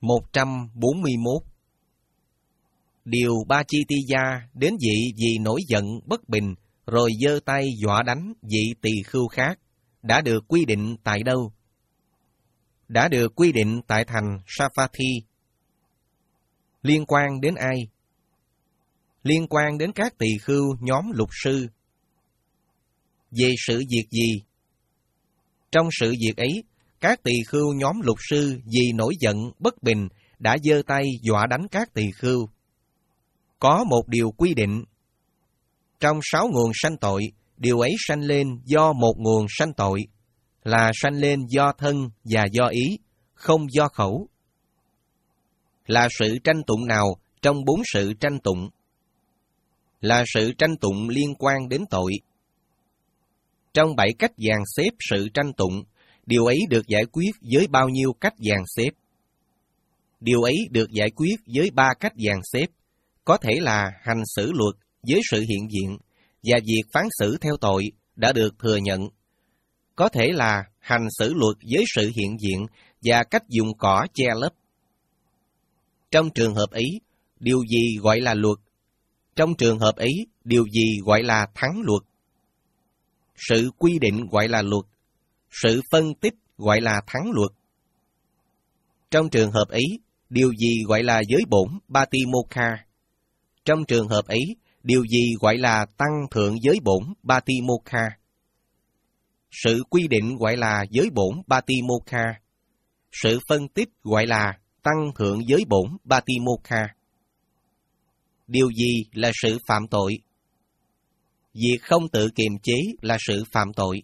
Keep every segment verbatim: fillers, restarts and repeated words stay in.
một trăm bốn mươi mốt. Điều Ba Chi Ti Gia đến vị vì nổi giận bất bình, rồi giơ tay dọa đánh vị tỳ khưu khác, đã được quy định tại đâu? Đã được quy định tại thành Savatthi. Liên quan đến ai? Liên quan đến các tỳ khưu nhóm lục sư. Về sự việc gì? Trong sự việc ấy, các tỳ khưu nhóm lục sư vì nổi giận bất bình đã giơ tay dọa đánh các tỳ khưu. Có một điều quy định. Trong sáu nguồn sanh tội, điều ấy sanh lên do một nguồn sanh tội, là sanh lên do thân và do ý, không do khẩu. Là sự tranh tụng nào trong bốn sự tranh tụng? Là sự tranh tụng liên quan đến tội. Trong bảy cách dàn xếp sự tranh tụng, điều ấy được giải quyết với bao nhiêu cách dàn xếp? Điều ấy được giải quyết với ba cách dàn xếp, có thể là hành xử luật với sự hiện diện, và việc phán xử theo tội đã được thừa nhận. Có thể là hành xử luật với sự hiện diện và cách dùng cỏ che lấp. Trong trường hợp ấy, điều gì gọi là luật? Trong trường hợp ấy, điều gì gọi là thắng luật? Sự quy định gọi là luật, sự phân tích gọi là thắng luật. Trong trường hợp ấy, điều gì gọi là giới bổn Batimokha? Trong trường hợp ấy, điều gì gọi là tăng thượng giới bổn Batimokha? Sự quy định gọi là giới bổn Batimokha. Sự phân tích gọi là tăng thượng giới bổn Batimokha. Điều gì là sự phạm tội? Việc không tự kiềm chế là sự phạm tội.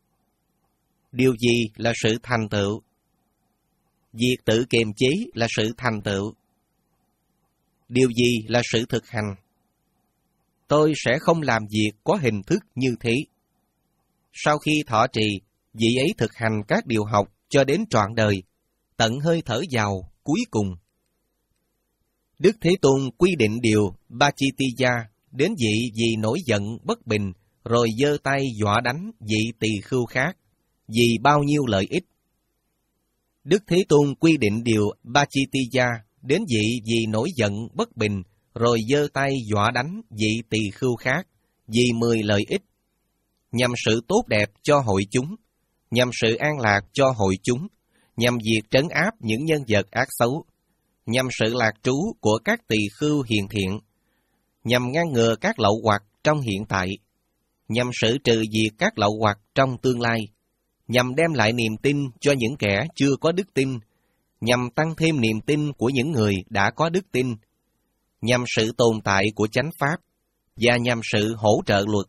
Điều gì là sự thành tựu? Việc tự kiềm chế là sự thành tựu. Điều gì là sự thực hành? Tôi sẽ không làm việc có hình thức như thế. Sau khi thọ trì, vị ấy thực hành các điều học cho đến trọn đời, tận hơi thở vào cuối cùng. Đức Thế Tôn quy định điều Ba Chi Ti Gia đến vị vì nổi giận bất bình, rồi giơ tay dọa đánh vị tỳ khưu khác, vì bao nhiêu lợi ích. Đức Thế Tôn quy định điều Ba Chi Ti Gia đến vị vì nổi giận bất bình, rồi giơ tay dọa đánh vị tỳ khưu khác, vì mười lợi ích, nhằm sự tốt đẹp cho hội chúng, nhằm sự an lạc cho hội chúng, nhằm việc trấn áp những nhân vật ác xấu, nhằm sự lạc trú của các tỳ khưu hiền thiện, nhằm ngăn ngừa các lậu hoặc trong hiện tại, nhằm xử trừ diệt các lậu hoặc trong tương lai, nhằm đem lại niềm tin cho những kẻ chưa có đức tin, nhằm tăng thêm niềm tin của những người đã có đức tin, nhằm sự tồn tại của chánh pháp, và nhằm sự hỗ trợ luật.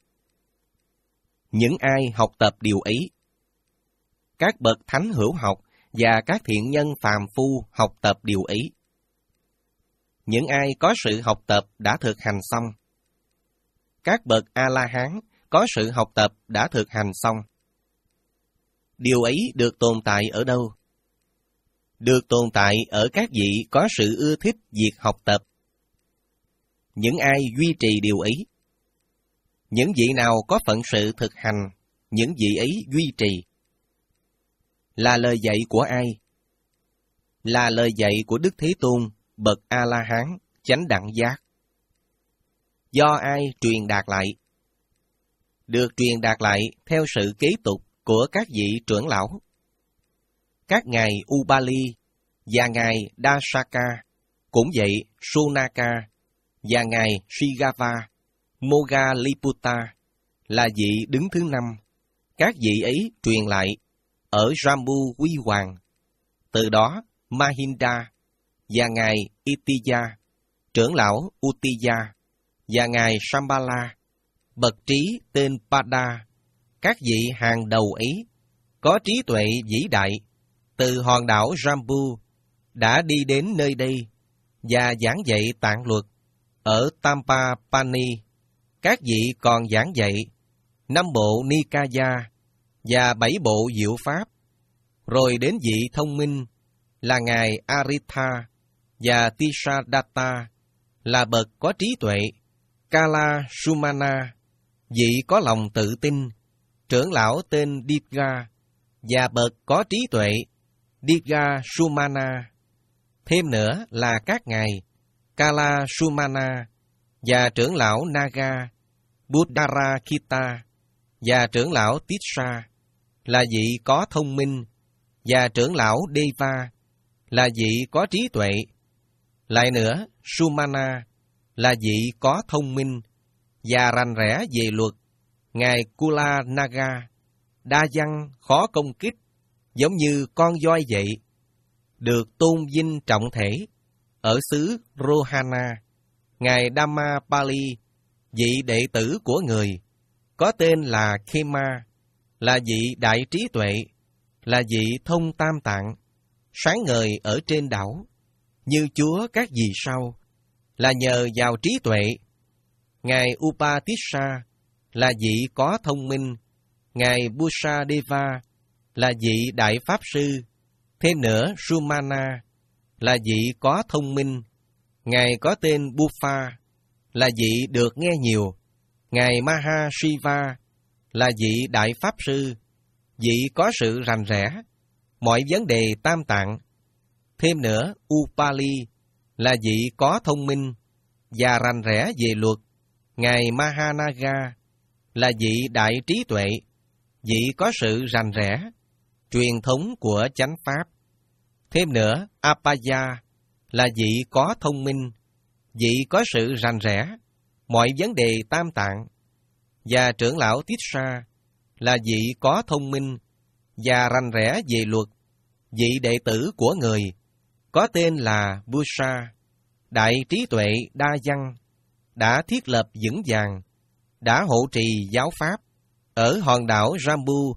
Những ai học tập điều ấy? Các bậc thánh hữu học và các thiện nhân phàm phu học tập điều ấy. Những ai có sự học tập đã thực hành xong. Các bậc A-la-hán có sự học tập đã thực hành xong. Điều ấy được tồn tại ở đâu? Được tồn tại ở các vị có sự ưa thích việc học tập. Những ai duy trì điều ấy? Những vị nào có phận sự thực hành, những vị ấy duy trì. Là lời dạy của ai? Là lời dạy của Đức Thế Tôn, bậc A-la-hán, chánh đẳng giác. Do ai truyền đạt lại? Được truyền đạt lại theo sự kế tục của các vị trưởng lão. Các ngài Ubali và ngài Dasaka, cũng vậy Sunaka và ngài Shigava, Moggalliputta là vị đứng thứ năm. Các vị ấy truyền lại ở Jambu Huy Hoàng. Từ đó Mahinda và ngài Itiya, trưởng lão Uttiya, và ngài Shambhala, bậc trí tên Pada, các vị hàng đầu ấy có trí tuệ vĩ đại, từ hòn đảo Jambu đã đi đến nơi đây và giảng dạy tạng luật. Ở Tampapani, các vị còn giảng dạy năm bộ Nikaya và bảy bộ diệu pháp. Rồi đến vị thông minh là ngài Aritha và Tisadatta là bậc có trí tuệ, Kala Sumana, vị có lòng tự tin, trưởng lão tên Diga và bậc có trí tuệ, Diga Sumana. Thêm nữa là các ngài Kala Sumana và trưởng lão Naga Buddharakita và trưởng lão Tissa là vị có thông minh, và trưởng lão Deva là vị có trí tuệ. Lại nữa, Sumana là vị có thông minh và rành rẽ về luật. Ngài Kula Naga đa văn, khó công kích, giống như con voi vậy, được tôn vinh trọng thể ở xứ Rohana. Ngài Dhammapali, vị đệ tử của người, có tên là Khema, là vị đại trí tuệ, là vị thông tam tạng, sáng ngời ở trên đảo, như Chúa các vì sao, là nhờ vào trí tuệ. Ngài Upatissa là vị có thông minh. Ngài Busadeva là vị đại pháp sư. Thêm nữa, Sumana là vị có thông minh. Ngài có tên Buffa là vị được nghe nhiều. Ngài Mahashiva là vị đại pháp sư, vị có sự rành rẽ mọi vấn đề tam tạng. Thêm nữa, Upali là vị có thông minh và rành rẽ về luật. Ngài Mahanaga là vị đại trí tuệ, vị có sự rành rẽ truyền thống của chánh pháp. Thêm nữa, Apaya là vị có thông minh, vị có sự rành rẽ mọi vấn đề tam tạng. Và trưởng lão Tissa là vị có thông minh và rành rẽ về luật, vị đệ tử của người, có tên là Busa, đại trí tuệ đa văn, đã thiết lập vững vàng, đã hộ trì giáo pháp ở hòn đảo Jambu.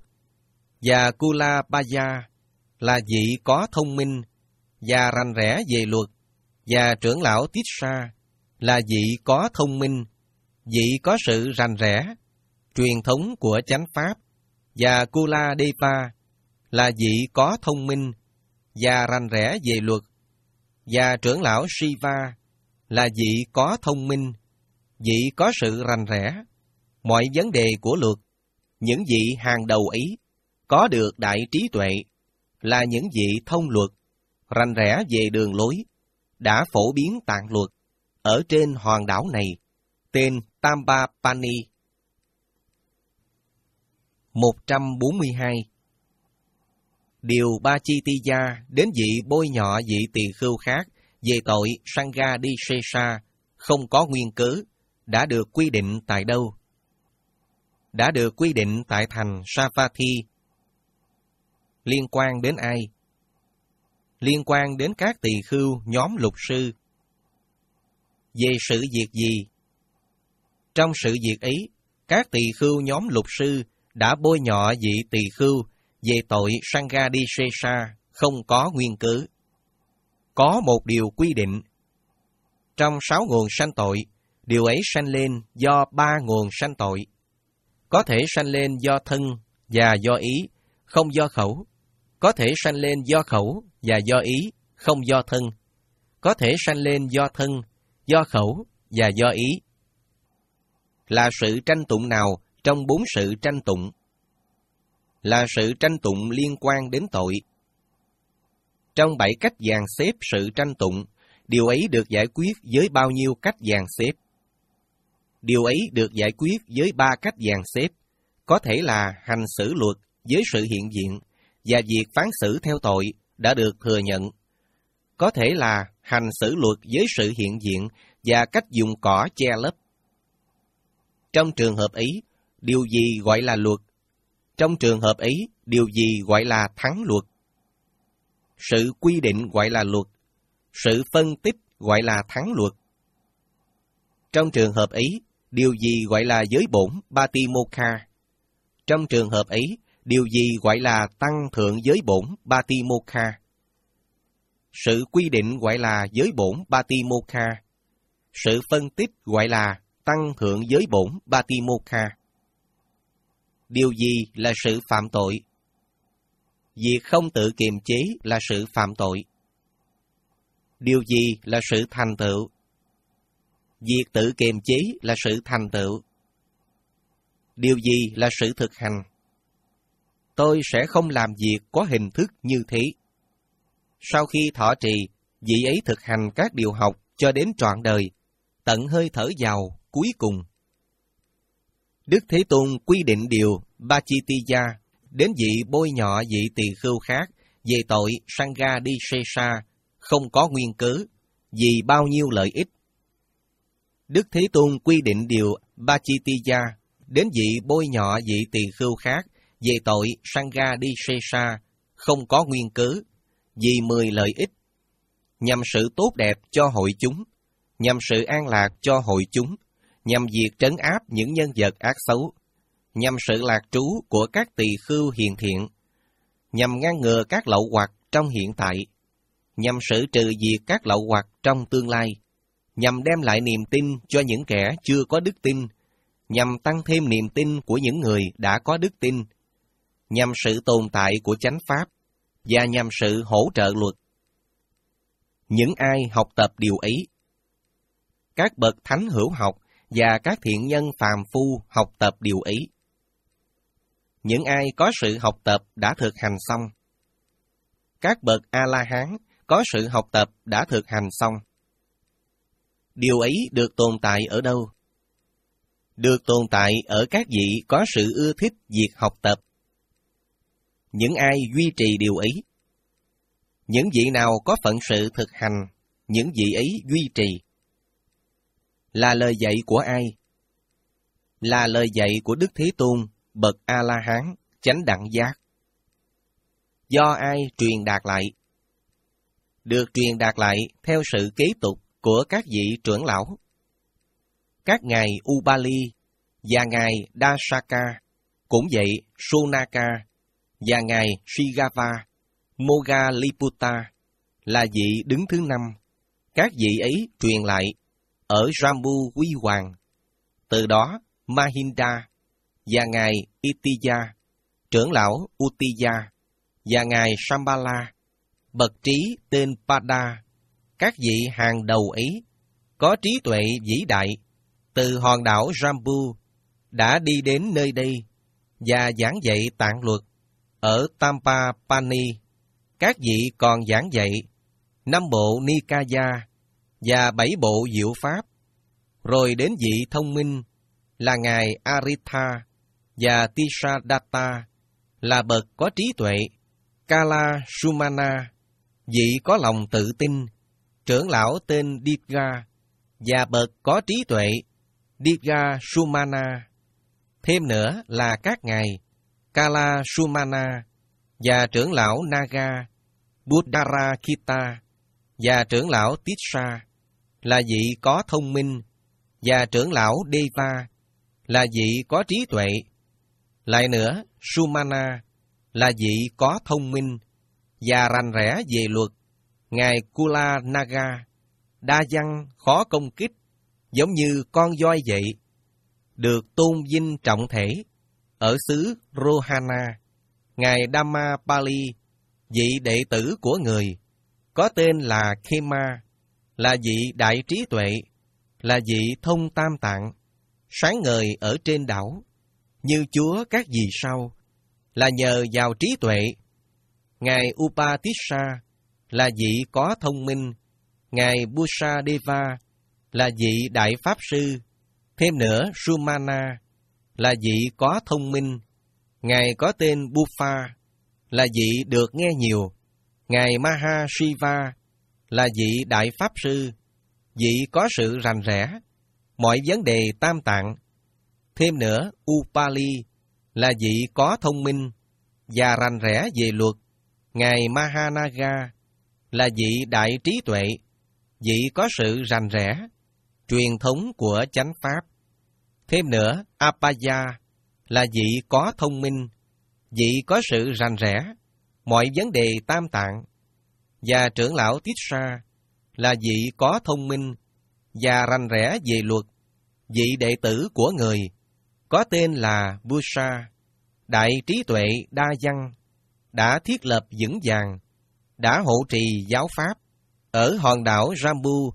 Và Kulabaya là vị có thông minh và rành rẽ về luật, và trưởng lão Tissa là vị có thông minh, vị có sự rành rẽ truyền thống của chánh pháp. Và Kuladeva là vị có thông minh và rành rẽ về luật, và trưởng lão Shiva là vị có thông minh, vị có sự rành rẽ mọi vấn đề của luật. Những vị hàng đầu ấy có được đại trí tuệ, là những vị thông luật, rành rẽ về đường lối, đã phổ biến tạng luật ở trên hòn đảo này, tên Tambapani. một trăm bốn mươi hai. Điều Ba Chi Ti Gia đến vị bôi nhọ vị tỳ khưu khác về tội Sanghadisesa không có nguyên cớ, đã được quy định tại đâu? Đã được quy định tại thành Savatthi. Liên quan đến ai? Liên quan đến các tỳ khưu nhóm lục sư. Về sự việc gì? Trong sự việc ấy, các tỳ khưu nhóm lục sư đã bôi nhọ vị tỳ khưu về tội Sanghadisesa không có nguyên cớ. Có một điều quy định. Trong sáu nguồn sanh tội, điều ấy sanh lên do ba nguồn sanh tội. Có thể sanh lên do thân và do ý, không do khẩu. Có thể sanh lên do khẩu và do ý, không do thân. Có thể sanh lên do thân, do khẩu và do ý. Là sự tranh tụng nào trong bốn sự tranh tụng? Là sự tranh tụng liên quan đến tội. Trong bảy cách dàn xếp sự tranh tụng, điều ấy được giải quyết với bao nhiêu cách dàn xếp? Điều ấy được giải quyết với ba cách dàn xếp, có thể là hành xử luật với sự hiện diện, và việc phán xử theo tội đã được thừa nhận. Có thể là hành xử luật với sự hiện diện và cách dùng cỏ che lấp. Trong trường hợp ấy, điều gì gọi là luật? Trong trường hợp ấy, điều gì gọi là thắng luật? Sự quy định gọi là luật, sự phân tích gọi là thắng luật. Trong trường hợp ấy, điều gì gọi là giới bổn Batimokha? Trong trường hợp ấy, điều gì gọi là tăng thượng giới bổn Batimokha? Sự quy định gọi là giới bổn Batimokha. Sự phân tích gọi là tăng thượng giới bổn Batimokha. Điều gì là sự phạm tội? Việc không tự kiềm chế là sự phạm tội. Điều gì là sự thành tựu? Việc tự kiềm chế là sự thành tựu. Điều gì là sự thực hành? Tôi sẽ không làm việc có hình thức như thế. Sau khi thọ trì, vị ấy thực hành các điều học cho đến trọn đời, tận hơi thở vào cuối cùng. Đức Thế Tôn quy định điều Bachitiya đến vị bôi nhọ vị tỳ khưu khác về tội Sanghadisesa không có nguyên cớ, vì bao nhiêu lợi ích. Đức Thế Tôn quy định điều Bachitiya đến vị bôi nhọ vị tỳ khưu khác về tội Sanghadisesa không có nguyên cớ, vì mười lợi ích, nhằm sự tốt đẹp cho hội chúng, nhằm sự an lạc cho hội chúng, nhằm việc trấn áp những nhân vật ác xấu, nhằm sự lạc trú của các tỳ khưu hiền thiện, nhằm ngăn ngừa các lậu hoặc trong hiện tại, nhằm xử trừ diệt các lậu hoặc trong tương lai, nhằm đem lại niềm tin cho những kẻ chưa có đức tin, nhằm tăng thêm niềm tin của những người đã có đức tin, nhằm sự tồn tại của chánh pháp, và nhằm sự hỗ trợ luật. Những ai học tập điều ấy, các bậc thánh hữu học và các thiện nhân phàm phu học tập điều ấy. Những ai có sự học tập đã thực hành xong. Các bậc A-la-hán có sự học tập đã thực hành xong. Điều ấy được tồn tại ở đâu? Được tồn tại ở các vị có sự ưa thích việc học tập. Những ai duy trì điều ấy? Những vị nào có phận sự thực hành, những vị ấy duy trì. Là lời dạy của ai? Là lời dạy của Đức Thế Tôn, bậc A-la-hán, chánh đẳng giác. Do ai truyền đạt lại? Được truyền đạt lại theo sự kế tục của các vị trưởng lão. Các ngài Ubali và ngài Dasaka, cũng vậy Sonaka và ngài Shigava, Moggalliputta là vị đứng thứ năm. Các vị ấy truyền lại ở Jambu Huy Hoàng. Từ đó Mahinda và ngài Itiya, trưởng lão Uttiya và ngài Sambala, bậc trí tên Pada, các vị hàng đầu ấy có trí tuệ vĩ đại, từ hòn đảo Jambu đã đi đến nơi đây và giảng dạy tạng luật ở Tampapani. Các vị còn giảng dạy năm bộ Nikaya và bảy bộ diệu pháp, rồi đến vị thông minh là ngài Aritha và Tisadatta là bậc có trí tuệ, Kala Sumana, vị có lòng tự tin, trưởng lão tên Diga và bậc có trí tuệ, Diga Sumana. Thêm nữa là các ngài Kala Sumana và trưởng lão Naga, Buddharakita và trưởng lão Tissa là vị có thông minh, và trưởng lão Deva là vị có trí tuệ. Lại nữa, Sumana là vị có thông minh và rành rẽ về luật, ngài Kula Naga, đa văn khó công kích, giống như con voi vậy, được tôn vinh trọng thể ở xứ Rohana. Ngài Dhammapali, vị đệ tử của người, có tên là Khema, là vị đại trí tuệ, là vị thông tam tạng, sáng ngời ở trên đảo, như Chúa các vì sao, là nhờ vào trí tuệ. Ngài Upatissa là vị có thông minh, ngài Busadeva là vị đại pháp sư. Thêm nữa, Sumana là vị có thông minh, ngài có tên Bufa là vị được nghe nhiều. Ngài Mahashiva là vị đại pháp sư, vị có sự rành rẽ mọi vấn đề tam tạng. Thêm nữa, Upali là vị có thông minh và rành rẽ về luật. Ngài Mahanaga là vị đại trí tuệ, vị có sự rành rẽ truyền thống của chánh pháp. Thêm nữa, Apaya là vị có thông minh, vị có sự rành rẽ mọi vấn đề tam tạng. Và trưởng lão Tissa là vị có thông minh và rành rẽ về luật, vị đệ tử của người, có tên là Busa, đại trí tuệ đa văn, đã thiết lập vững vàng, đã hộ trì giáo pháp ở hòn đảo Jambu.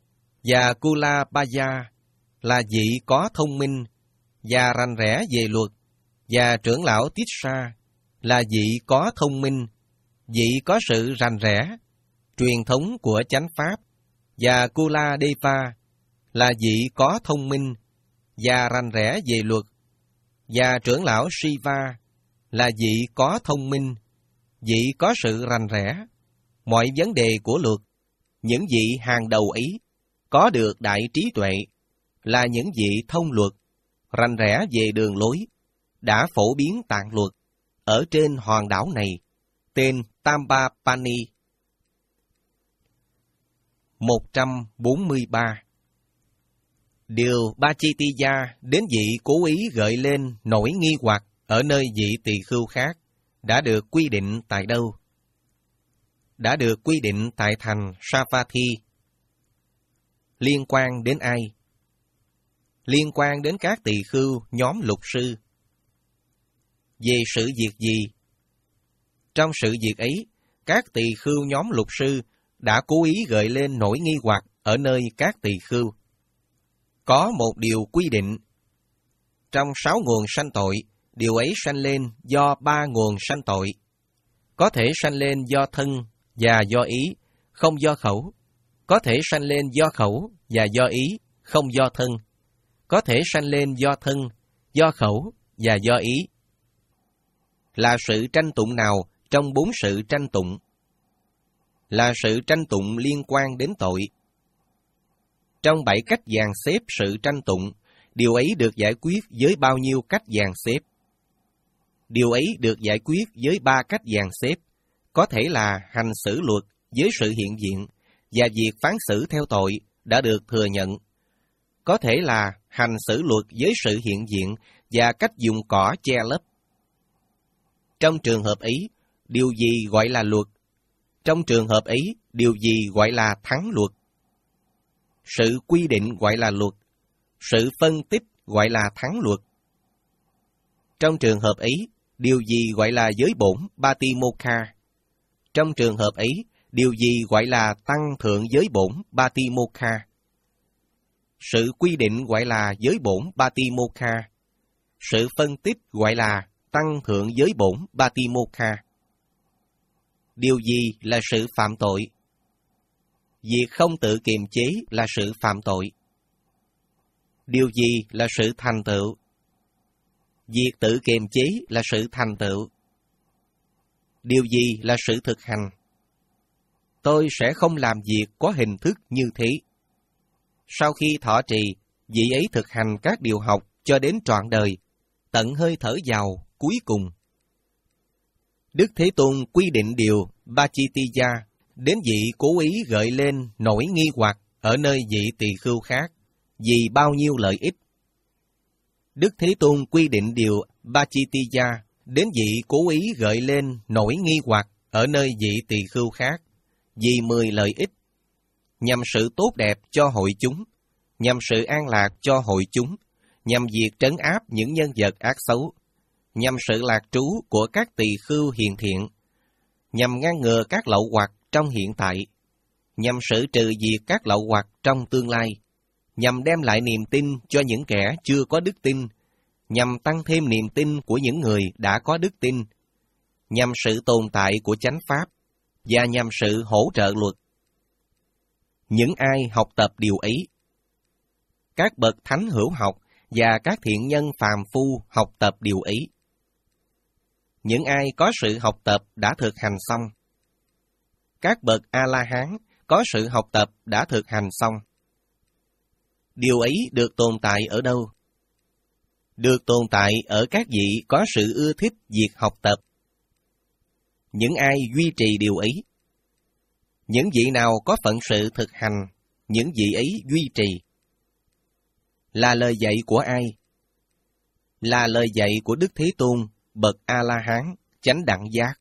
Và Kulapaya là vị có thông minh và rành rẽ về luật, và trưởng lão Tissa là vị có thông minh, vị có sự rành rẽ truyền thống của chánh pháp, và Kuladeva là vị có thông minh và rành rẽ về luật, và trưởng lão Shiva là vị có thông minh, vị có sự rành rẽ mọi vấn đề của luật. Những vị hàng đầu ấy có được đại trí tuệ, là những vị thông luật, rành rẽ về đường lối, đã phổ biến tạng luật ở trên hòn đảo này, tên Tambapani. một trăm bốn mươi ba. Điều Bachitiya đến vị cố ý gợi lên nỗi nghi hoặc ở nơi vị tỳ khưu khác đã được quy định tại đâu? Đã được quy định tại thành Savatthi. Liên quan đến ai? Liên quan đến các tỳ khưu nhóm lục sư. Về sự việc gì? Trong sự việc ấy, các tỳ khưu nhóm lục sư đã cố ý gợi lên nỗi nghi hoặc ở nơi các tỳ khưu. Có một điều quy định. Trong sáu nguồn sanh tội, điều ấy sanh lên do ba nguồn sanh tội. Có thể sanh lên do thân và do ý, không do khẩu. Có thể sanh lên do khẩu và do ý, không do thân. Có thể sanh lên do thân, do khẩu và do ý. Là sự tranh tụng nào trong bốn sự tranh tụng? Là sự tranh tụng liên quan đến tội. Trong bảy cách dàn xếp sự tranh tụng, điều ấy được giải quyết với bao nhiêu cách dàn xếp? Điều ấy được giải quyết với ba cách dàn xếp, có thể là hành xử luật với sự hiện diện, và việc phán xử theo tội đã được thừa nhận. Có thể là hành xử luật với sự hiện diện và cách dùng cỏ che lấp. Trong trường hợp ấy, điều gì gọi là luật? Trong trường hợp ấy, điều gì gọi là thắng luật? Sự quy định gọi là luật, sự phân tích gọi là thắng luật. Trong trường hợp ấy, điều gì gọi là giới bổn Batimokha? Trong trường hợp ấy, điều gì gọi là tăng thượng giới bổn Batimokha? Sự quy định gọi là giới bổn Batimokha. Sự phân tích gọi là tăng thượng giới bổn Batimokha. Điều gì là sự phạm tội? Việc không tự kiềm chế là sự phạm tội. Điều gì là sự thành tựu? Việc tự kiềm chế là sự thành tựu. Điều gì là sự thực hành? Tôi sẽ không làm việc có hình thức như thế. Sau khi thọ trì, vị ấy thực hành các điều học cho đến trọn đời, tận hơi thở vào cuối cùng. Đức Thế Tôn quy định điều Bachitiya đến vị cố ý gợi lên nỗi nghi hoặc ở nơi vị tỳ khưu khác vì bao nhiêu lợi ích. Đức Thế Tôn quy định điều Bachitiya đến vị cố ý gợi lên nỗi nghi hoặc ở nơi vị tỳ khưu khác vì mười lợi ích, nhằm sự tốt đẹp cho hội chúng, nhằm sự an lạc cho hội chúng, nhằm việc trấn áp những nhân vật ác xấu, nhằm sự lạc trú của các tỳ khưu hiền thiện, nhằm ngăn ngừa các lậu hoặc trong hiện tại, nhằm xử trừ diệt các lậu hoặc trong tương lai, nhằm đem lại niềm tin cho những kẻ chưa có đức tin, nhằm tăng thêm niềm tin của những người đã có đức tin, nhằm sự tồn tại của chánh pháp, và nhằm sự hỗ trợ luật. Những ai học tập điều ấy, các bậc thánh hữu học và các thiện nhân phàm phu học tập điều ấy. Những ai có sự học tập đã thực hành xong. Các bậc A-la-hán có sự học tập đã thực hành xong. Điều ấy được tồn tại ở đâu? Được tồn tại ở các vị có sự ưa thích việc học tập. Những ai duy trì điều ấy? Những vị nào có phận sự thực hành, những vị ấy duy trì. Là lời dạy của ai? Là lời dạy của Đức Thế Tôn, bậc A-la-hán, chánh đẳng giác.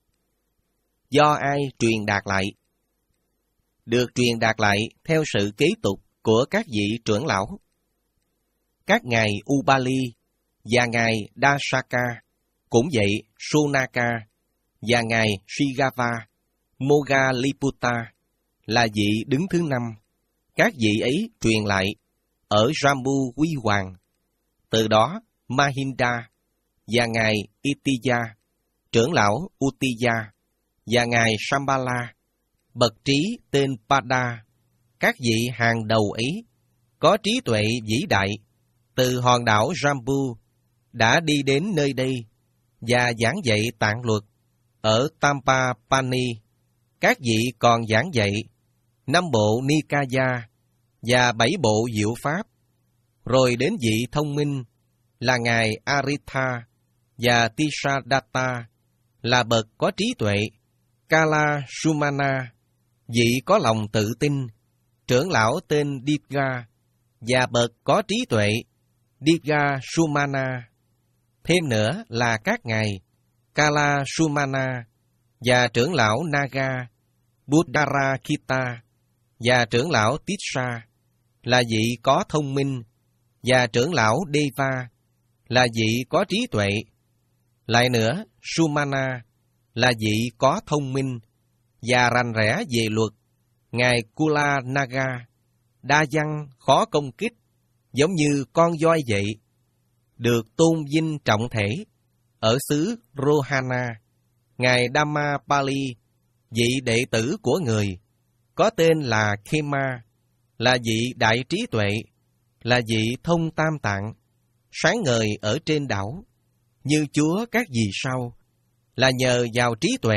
Do ai truyền đạt lại? Được truyền đạt lại theo sự kế tục của các vị trưởng lão. Các ngài Ubali và ngài Dasaka, cũng vậy Sunaka và ngài Shigava, Moggalliputta là vị đứng thứ năm. Các vị ấy truyền lại ở Jambu Huy Hoàng. Từ đó Mahinda và ngài Itiya, trưởng lão Utiya và ngài Shambhala bậc trí tên Pada, các vị hàng đầu ấy, có trí tuệ vĩ đại, từ hòn đảo Jambu, đã đi đến nơi đây và giảng dạy tạng luật. Ở Tampapani, các vị còn giảng dạy năm bộ Nikaya và bảy bộ diệu pháp. Rồi đến vị thông minh là Ngài Aritha và Tisadatta, là bậc có trí tuệ, Kala Sumana, vị có lòng tự tin, trưởng lão tên Diga, và bậc có trí tuệ, Diga Sumana. Thêm nữa là các ngài Kala Sumana và trưởng lão Naga, Buddharakita và trưởng lão Tissa, là vị có thông minh, và trưởng lão Deva, là vị có trí tuệ. Lại nữa, Sumana là vị có thông minh và rành rẽ về luật. Ngài Kula Naga, đa văn khó công kích, giống như con voi vậy, được tôn vinh trọng thể. Ở xứ Rohana, Ngài Dhammapali, vị đệ tử của người, có tên là Khema, là vị đại trí tuệ, là vị thông tam tạng, sáng ngời ở trên đảo, như Chúa các vì sao, là nhờ vào trí tuệ.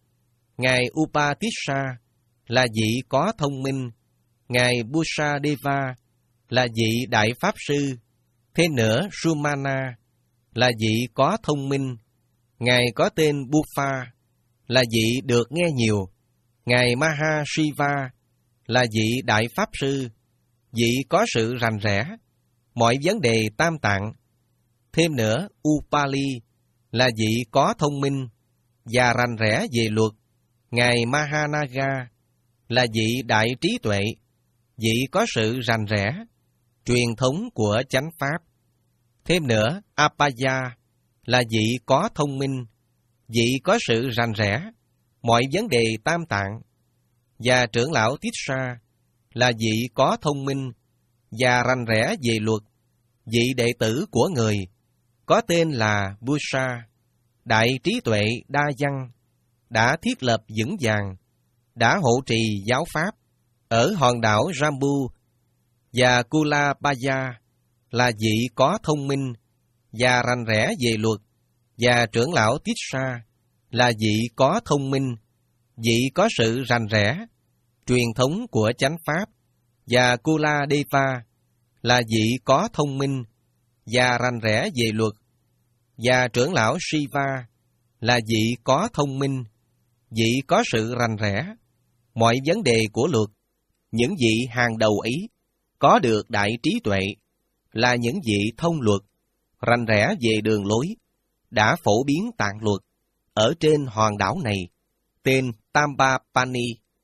Ngài Upatissa là vị có thông minh, Ngài Busadeva là vị đại pháp sư. Thêm nữa, Sumana là vị có thông minh, Ngài có tên Bufa là vị được nghe nhiều. Ngài Mahashiva là vị đại pháp sư, vị có sự rành rẽ mọi vấn đề tam tạng. Thêm nữa, Upali là vị có thông minh và rành rẽ về luật. Ngài Mahanaga là vị đại trí tuệ, vị có sự rành rẽ truyền thống của chánh pháp. Thêm nữa, Apaya là vị có thông minh, vị có sự rành rẽ mọi vấn đề tam tạng. Và trưởng lão Tissa là vị có thông minh và rành rẽ về luật, vị đệ tử của người, có tên là Busa, đại trí tuệ đa văn, đã thiết lập vững vàng, đã hộ trì giáo pháp ở hòn đảo Jambu. Và Kulapaya là vị có thông minh và rành rẽ về luật, và trưởng lão Tissa là vị có thông minh, vị có sự rành rẽ truyền thống của chánh pháp. Và Kuladeva là vị có thông minh và rành rẽ về luật, và trưởng lão Shiva là vị có thông minh, vị có sự rành rẽ mọi vấn đề của luật. Những vị hàng đầu ấy có được đại trí tuệ, là những vị thông luật, rành rẽ về đường lối, đã phổ biến tạng luật ở trên hòn đảo này, tên Tampapani.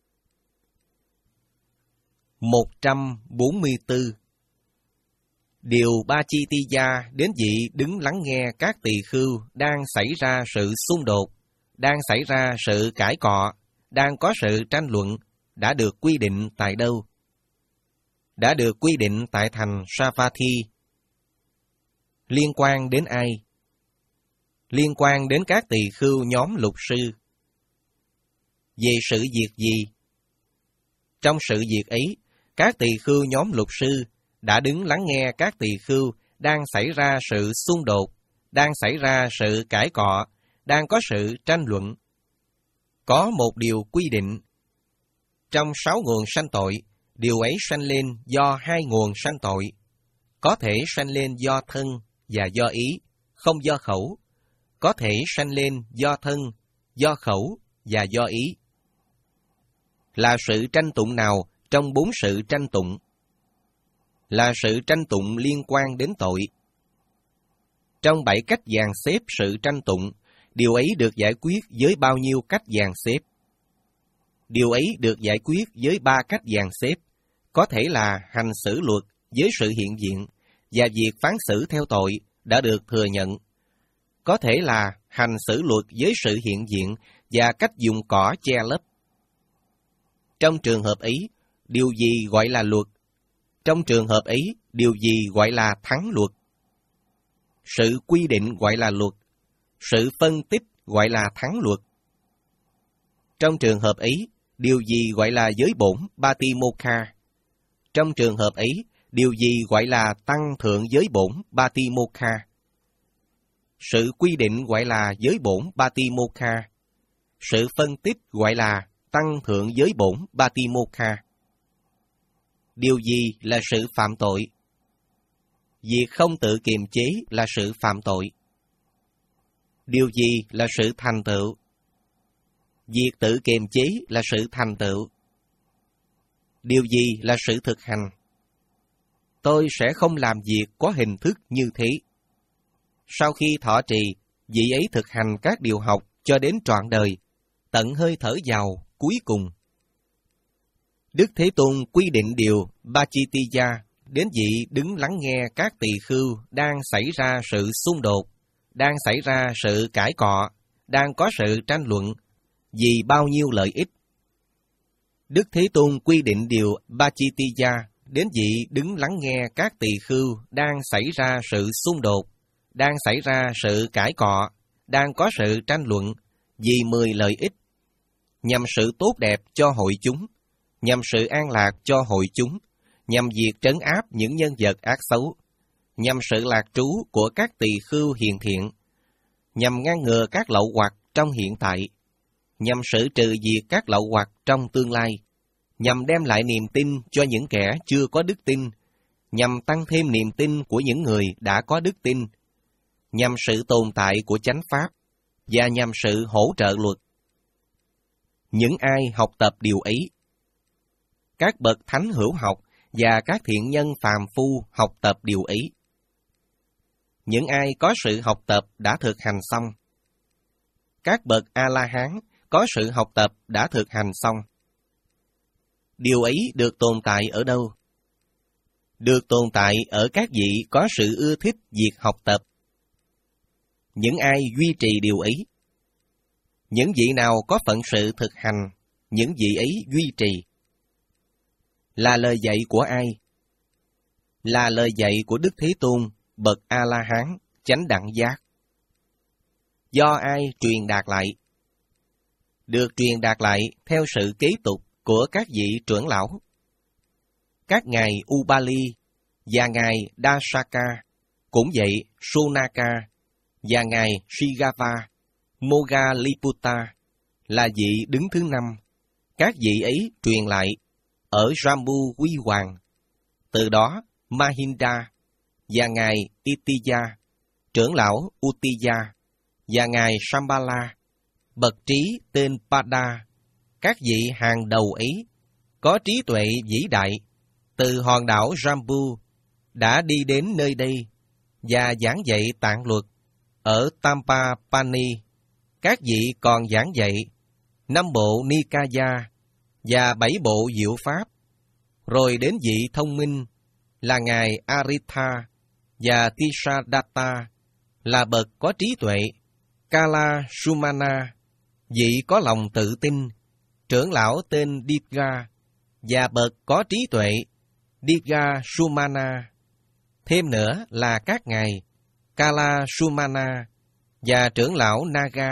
một trăm bốn mươi tư. Điều Ba Chi Ti Gia đến vị đứng lắng nghe các tỳ khưu đang xảy ra sự xung đột, đang xảy ra sự cãi cọ, đang có sự tranh luận, đã được quy định tại đâu? Đã được quy định tại thành Savatthi. Liên quan đến ai? Liên quan đến các tỳ khưu nhóm lục sư. Về sự việc gì? Trong sự việc ấy, các tỳ khưu nhóm lục sư đã đứng lắng nghe các tỳ khưu đang xảy ra sự xung đột, đang xảy ra sự cãi cọ, đang có sự tranh luận. Có một điều quy định. Trong sáu nguồn sanh tội, điều ấy sanh lên do hai nguồn sanh tội. Có thể sanh lên do thân và do ý, không do khẩu. Có thể sanh lên do thân, do khẩu và do ý. Là sự tranh tụng nào trong bốn sự tranh tụng? Là sự tranh tụng liên quan đến tội. Trong bảy cách dàn xếp sự tranh tụng, điều ấy được giải quyết với bao nhiêu cách dàn xếp? Điều ấy được giải quyết với ba cách dàn xếp, có thể là hành xử luật với sự hiện diện, và việc phán xử theo tội đã được thừa nhận. Có thể là hành xử luật với sự hiện diện và cách dùng cỏ che lấp. Trong trường hợp ấy, điều gì gọi là luật? Trong trường hợp ấy, điều gì gọi là thắng luật? Sự quy định gọi là luật, sự phân tích gọi là thắng luật. Trong trường hợp ấy, điều gì gọi là giới bổn Patimokkha? Trong trường hợp ấy, điều gì gọi là tăng thượng giới bổn Patimokkha? Sự quy định gọi là giới bổn Patimokkha. Sự phân tích gọi là tăng thượng giới bổn Patimokkha. Điều gì là sự phạm tội? Việc không tự kiềm chế là sự phạm tội. Điều gì là sự thành tựu? Việc tự kiềm chế là sự thành tựu. Điều gì là sự thực hành? Tôi sẽ không làm việc có hình thức như thế. Sau khi thọ trì, vị ấy thực hành các điều học cho đến trọn đời, tận hơi thở vào cuối cùng. Đức Thế Tôn quy định điều Pachitiya đến vị đứng lắng nghe các tỳ khưu đang xảy ra sự xung đột, đang xảy ra sự cãi cọ, đang có sự tranh luận vì bao nhiêu lợi ích. Đức Thế Tôn quy định điều Pachitiya đến vị đứng lắng nghe các tỳ khưu đang xảy ra sự xung đột, đang xảy ra sự cãi cọ, đang có sự tranh luận vì mười lợi ích, nhằm sự tốt đẹp cho hội chúng, nhằm sự an lạc cho hội chúng, nhằm việc trấn áp những nhân vật ác xấu, nhằm sự lạc trú của các tỳ khưu hiền thiện, nhằm ngăn ngừa các lậu hoặc trong hiện tại, nhằm xử trừ diệt các lậu hoặc trong tương lai, nhằm đem lại niềm tin cho những kẻ chưa có đức tin, nhằm tăng thêm niềm tin của những người đã có đức tin, nhằm sự tồn tại của chánh pháp, và nhằm sự hỗ trợ luật. Những ai học tập điều ấy, các bậc thánh hữu học và các thiện nhân phàm phu học tập điều ấy. Những ai có sự học tập đã thực hành xong. Các bậc A-la-hán có sự học tập đã thực hành xong. Điều ấy được tồn tại ở đâu? Được tồn tại ở các vị có sự ưa thích việc học tập. Những ai duy trì điều ấy? Những vị nào có phận sự thực hành, những vị ấy duy trì. Là lời dạy của ai? Là lời dạy của Đức Thế Tôn, bậc A-la-hán, chánh đẳng giác. Do ai truyền đạt lại? Được truyền đạt lại theo sự kế tục của các vị trưởng lão. Các ngài Ubali và ngài Dasaka, cũng vậy Sonaka và ngài Shigava, Moggalliputta là vị đứng thứ năm. Các vị ấy truyền lại ở Jambu Huy Hoàng. Từ đó Mahinda và ngài Itiya, trưởng lão Uttiya và ngài Shambhala, bậc trí tên Pada, các vị hàng đầu ấy có trí tuệ vĩ đại, từ hòn đảo Jambu đã đi đến nơi đây và giảng dạy tạng luật ở Tampapani. Các vị còn giảng dạy năm bộ Nikaya và bảy bộ diệu pháp, rồi đến vị thông minh là ngài Aritha và Tisadatta là bậc có trí tuệ, Kala Sumana, vị có lòng tự tin, trưởng lão tên Digha và bậc có trí tuệ, Digha Sumana. Thêm nữa là các ngài Kala Sumana và trưởng lão Naga,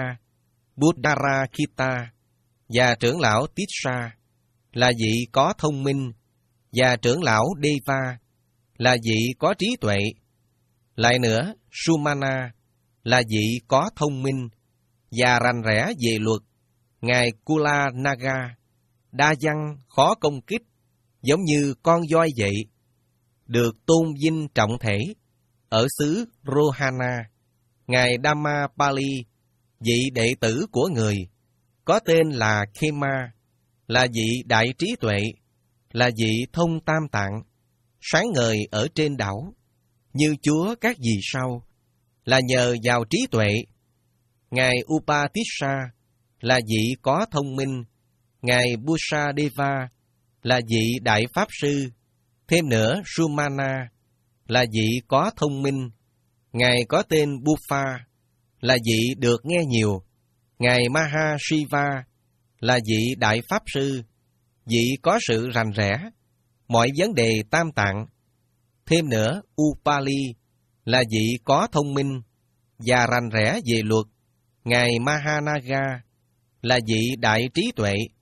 Buddharakita và trưởng lão Tissa là vị có thông minh, và trưởng lão Deva là vị có trí tuệ. Lại nữa, Sumana là vị có thông minh và rành rẽ về luật, ngài Kula Naga, đa văn khó công kích, giống như con voi vậy, được tôn vinh trọng thể ở xứ Rohana. Ngài Dhammapali, vị đệ tử của người, có tên là Khema, là vị đại trí tuệ, là vị thông tam tạng, sáng ngời ở trên đảo, như Chúa các vì sao, là nhờ vào trí tuệ. Ngài Upatissa là vị có thông minh, ngài Busadeva là vị đại pháp sư. Thêm nữa, Sumana là vị có thông minh, ngài có tên Buffa là vị được nghe nhiều. Ngài Mahashiva là vị đại pháp sư, vị có sự rành rẽ mọi vấn đề tam tạng. Thêm nữa, Upali là vị có thông minh và rành rẽ về luật. Ngài Mahanaga là vị đại trí tuệ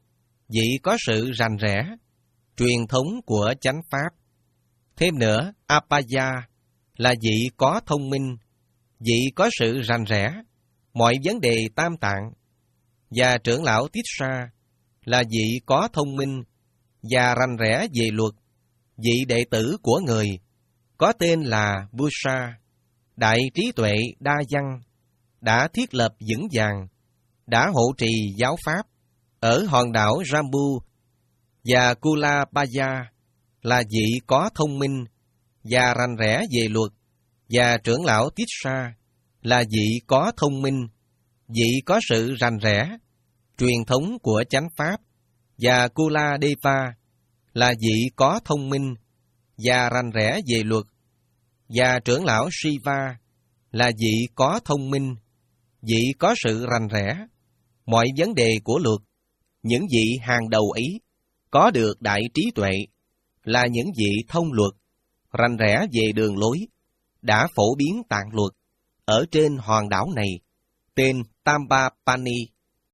vị có sự rành rẽ, truyền thống của chánh pháp. Thêm nữa, Apaya là vị có thông minh, vị có sự rành rẽ, mọi vấn đề tam tạng. Và trưởng lão Tissa là vị có thông minh và rành rẽ về luật, vị đệ tử của người, có tên là Busa, đại trí tuệ đa văn, đã thiết lập vững vàng, đã hộ trì giáo pháp ở hòn đảo Jambu. Và Kulapaya là vị có thông minh và rành rẽ về luật, và trưởng lão Tissa là vị có thông minh, vị có sự rành rẽ, truyền thống của chánh pháp. Và Kuladeva là vị có thông minh và rành rẽ về luật, và trưởng lão Shiva là vị có thông minh, vị có sự rành rẽ, mọi vấn đề của luật. Những vị hàng đầu ấy có được đại trí tuệ, là những vị thông luật, rành rẽ về đường lối, đã phổ biến tạng luật ở trên hòn đảo này, tên Tambapani.